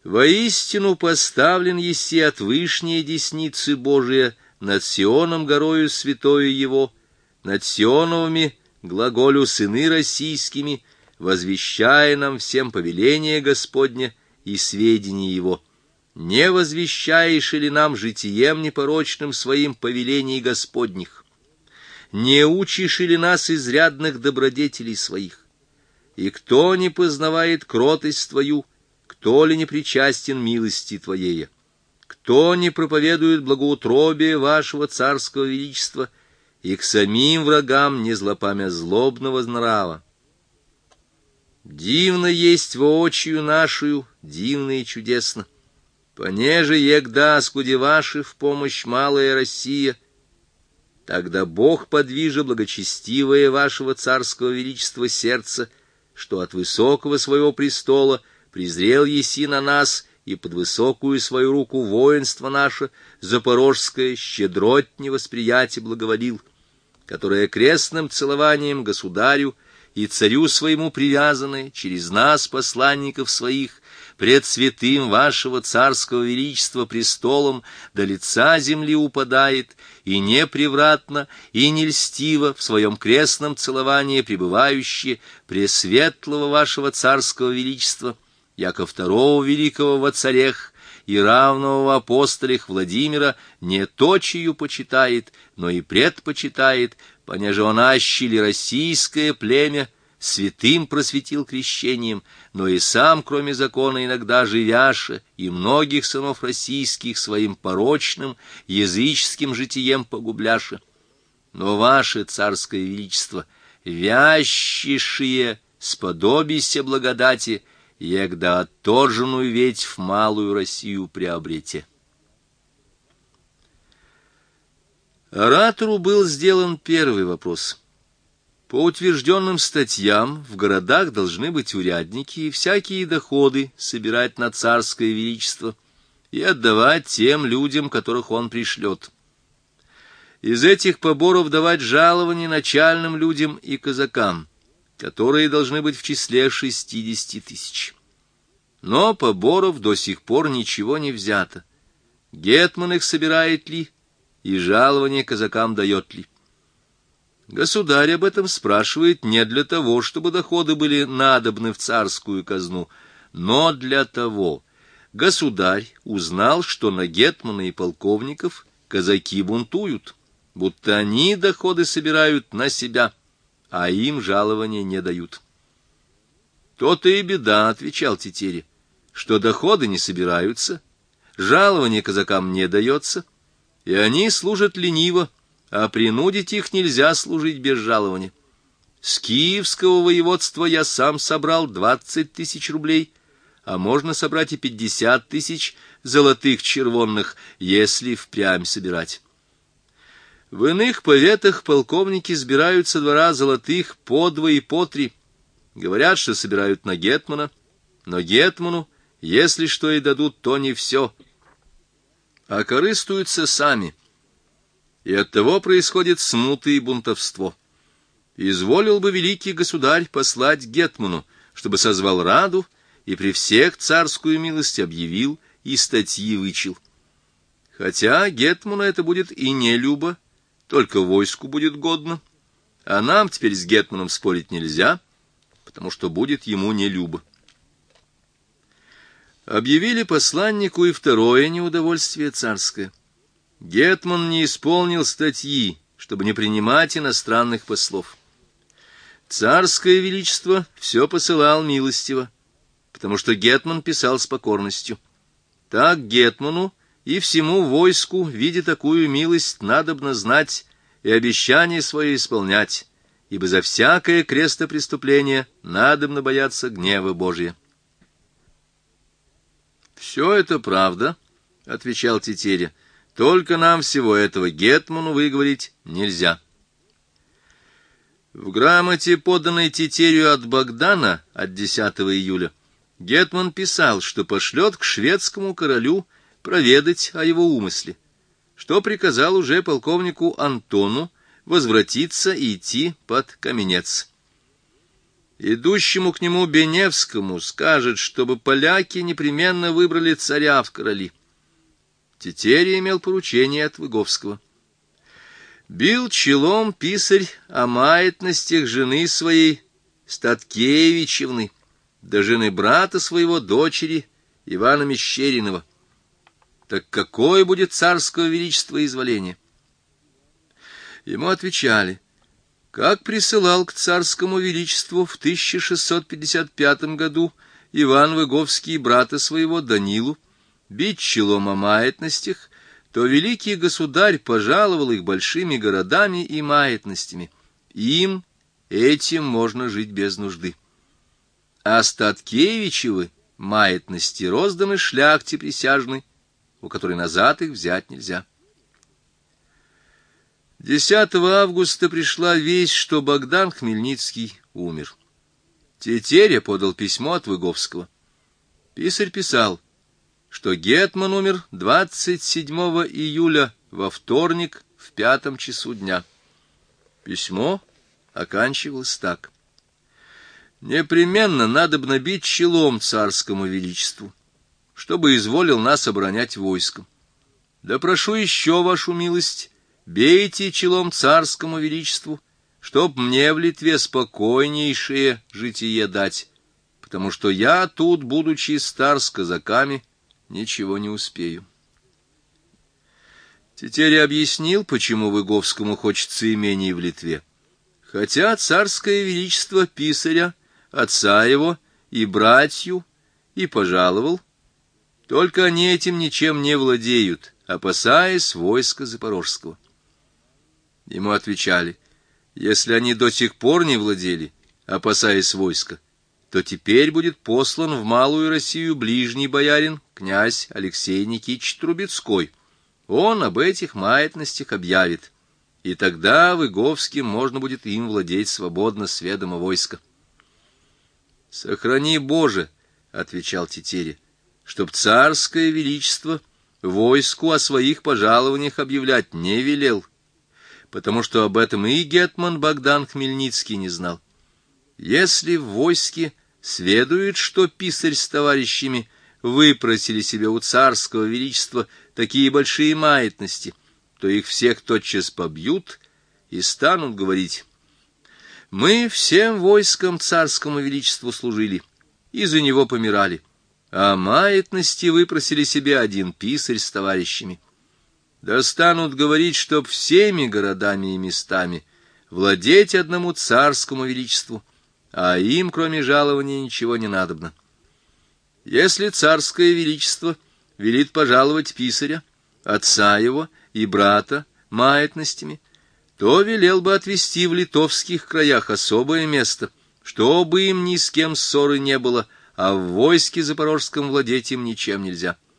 Воистину поставлен еси от вышней десницы Божия над Сионом горою святою его, над Сионовыми глаголю сыны российскими, возвещая нам всем повеление Господне и сведения его. Не возвещаешь ли нам житием непорочным своим повелений Господних? Не учишь ли нас изрядных добродетелей своих? И кто не познавает кротость твою, кто ли не причастен милости твоей? Кто не проповедует благоутробие вашего царского величества и к самим врагам не злопамя злобного нрава? Дивно есть воочию нашую, дивно и чудесно. Понеже егда скуди ваши в помощь малая Россия, тогда Бог подвижа благочестивое вашего царского величества сердце, что от высокого своего престола презрел еси на нас и под высокую свою руку воинство наше запорожское щедроть невосприятие благоволил, которое крестным целованием государю и царю своему привязаны через нас, посланников своих, пред святым вашего царского величества престолом до лица земли упадает, и непревратно, и не льстиво в своем крестном целовании пребывающие пресветлого вашего царского величества, яко второго великого во царях и равного в апостолях Владимира не точию почитает, но и предпочитает, понеже он ащили российское племя, святым просветил крещением, но и сам, кроме закона, иногда живяше, и многих сынов российских своим порочным, языческим житием погубляше. Но ваше царское величество, вящишие сподобися благодати, егда отторженную ведь в малую Россию приобрете. Оратору был сделан первый вопрос. По утвержденным статьям в городах должны быть урядники и всякие доходы собирать на царское величество и отдавать тем людям, которых он пришлет. Из этих поборов давать жалования начальным людям и казакам, которые должны быть в числе 60 тысяч. Но поборов до сих пор ничего не взято. Гетман их собирает ли, и жалование казакам дает ли? Государь об этом спрашивает не для того, чтобы доходы были надобны в царскую казну, но для того. Государь узнал, что на гетмана и полковников казаки бунтуют, будто они доходы собирают на себя, а им жалования не дают. «То-то и беда», — отвечал Тетеря, — «что доходы не собираются, жалование казакам не дается, и они служат лениво, а принудить их нельзя служить без жалования. С Киевского воеводства я сам собрал 20 тысяч рублей, а можно собрать и 50 тысяч золотых червонных, если впрямь собирать. В иных поветах полковники сбирают со двора золотых по 2 и по 3. Говорят, что собирают на гетмана, но гетману, если что и дадут, то не все, а корыстуются сами. И оттого происходит смута и бунтовство. Изволил бы великий государь послать гетману, чтобы созвал раду и при всех царскую милость объявил и статьи вычел. Хотя гетману это будет и не любо, только войску будет годно, а нам теперь с гетманом спорить нельзя, потому что будет ему не любо. Объявили посланнику и второе неудовольствие царское. Гетман не исполнил статьи, чтобы не принимать иностранных послов. Царское величество все посылал милостиво, потому что гетман писал с покорностью. Так гетману и всему войску, видя такую милость, надобно знать и обещание свое исполнять, ибо за всякое крестопреступление надобно бояться гнева Божия. «Все это правда», — отвечал Тетеря, — «только нам всего этого гетману выговорить нельзя». В грамоте, поданной Тетерию от Богдана от 10 июля, гетман писал, что пошлет к шведскому королю проведать о его умысле, что приказал уже полковнику Антону возвратиться и идти под Каменец. идущему к нему Беневскому скажет, чтобы поляки непременно выбрали царя в короли. Тетерий имел поручение от Выговского. Бил челом писарь о маятностях жены своей Статкевичевны, да жены брата своего дочери Ивана Мещеринова. Так какое будет царского величества изволение? Ему отвечали: как присылал к царскому величеству в 1655 году Иван Выговский брата своего Данилу бить челом о маятностях, то великий государь пожаловал их большими городами и маятностями. Им, этим можно жить без нужды. А Статкевичевы маятности розданы шляхте присяжной, у которой назад их взять нельзя. 10 августа пришла весть, что Богдан Хмельницкий умер. Тетеря подал письмо от Выговского. Писарь писал, что гетман умер 27 июля во вторник в 5 часу дня. Письмо оканчивалось так: непременно надобно бить челом царскому величеству, чтобы изволил нас оборонять войском. Да прошу еще вашу милость, бейте челом царскому величеству, чтоб мне в Литве спокойнейшее житие дать, потому что я тут, будучи стар с казаками, ничего не успею. Тетерий объяснил, почему Выговскому хочется имений в Литве. Хотя царское величество писаря, отца его и братью, и пожаловал, только они этим ничем не владеют, опасаясь войска Запорожского. Ему отвечали: если они до сих пор не владели, опасаясь войска, то теперь будет послан в Малую Россию ближний боярин, князь Алексей Никитич Трубецкой. Он об этих маятностях объявит, и тогда Выговским можно будет им владеть свободно с ведома войска. «Сохрани, Боже, — отвечал Тетеря, — чтоб царское величество войску о своих пожалованиях объявлять не велел, потому что об этом и гетман Богдан Хмельницкий не знал. Если в войске сведует, что писарь с товарищами выпросили себе у царского величества такие большие маятности, то их всех тотчас побьют и станут говорить: мы всем войском царскому величеству служили и за него помирали, а маятности выпросили себе один писарь с товарищами. Да станут говорить, чтоб всеми городами и местами владеть одному царскому величеству, а им, кроме жалования, ничего не надобно. Если царское величество велит пожаловать писаря, отца его и брата маятностями, то велел бы отвести в литовских краях особое место, чтобы им ни с кем ссоры не было, а в войске запорожском владеть им ничем нельзя.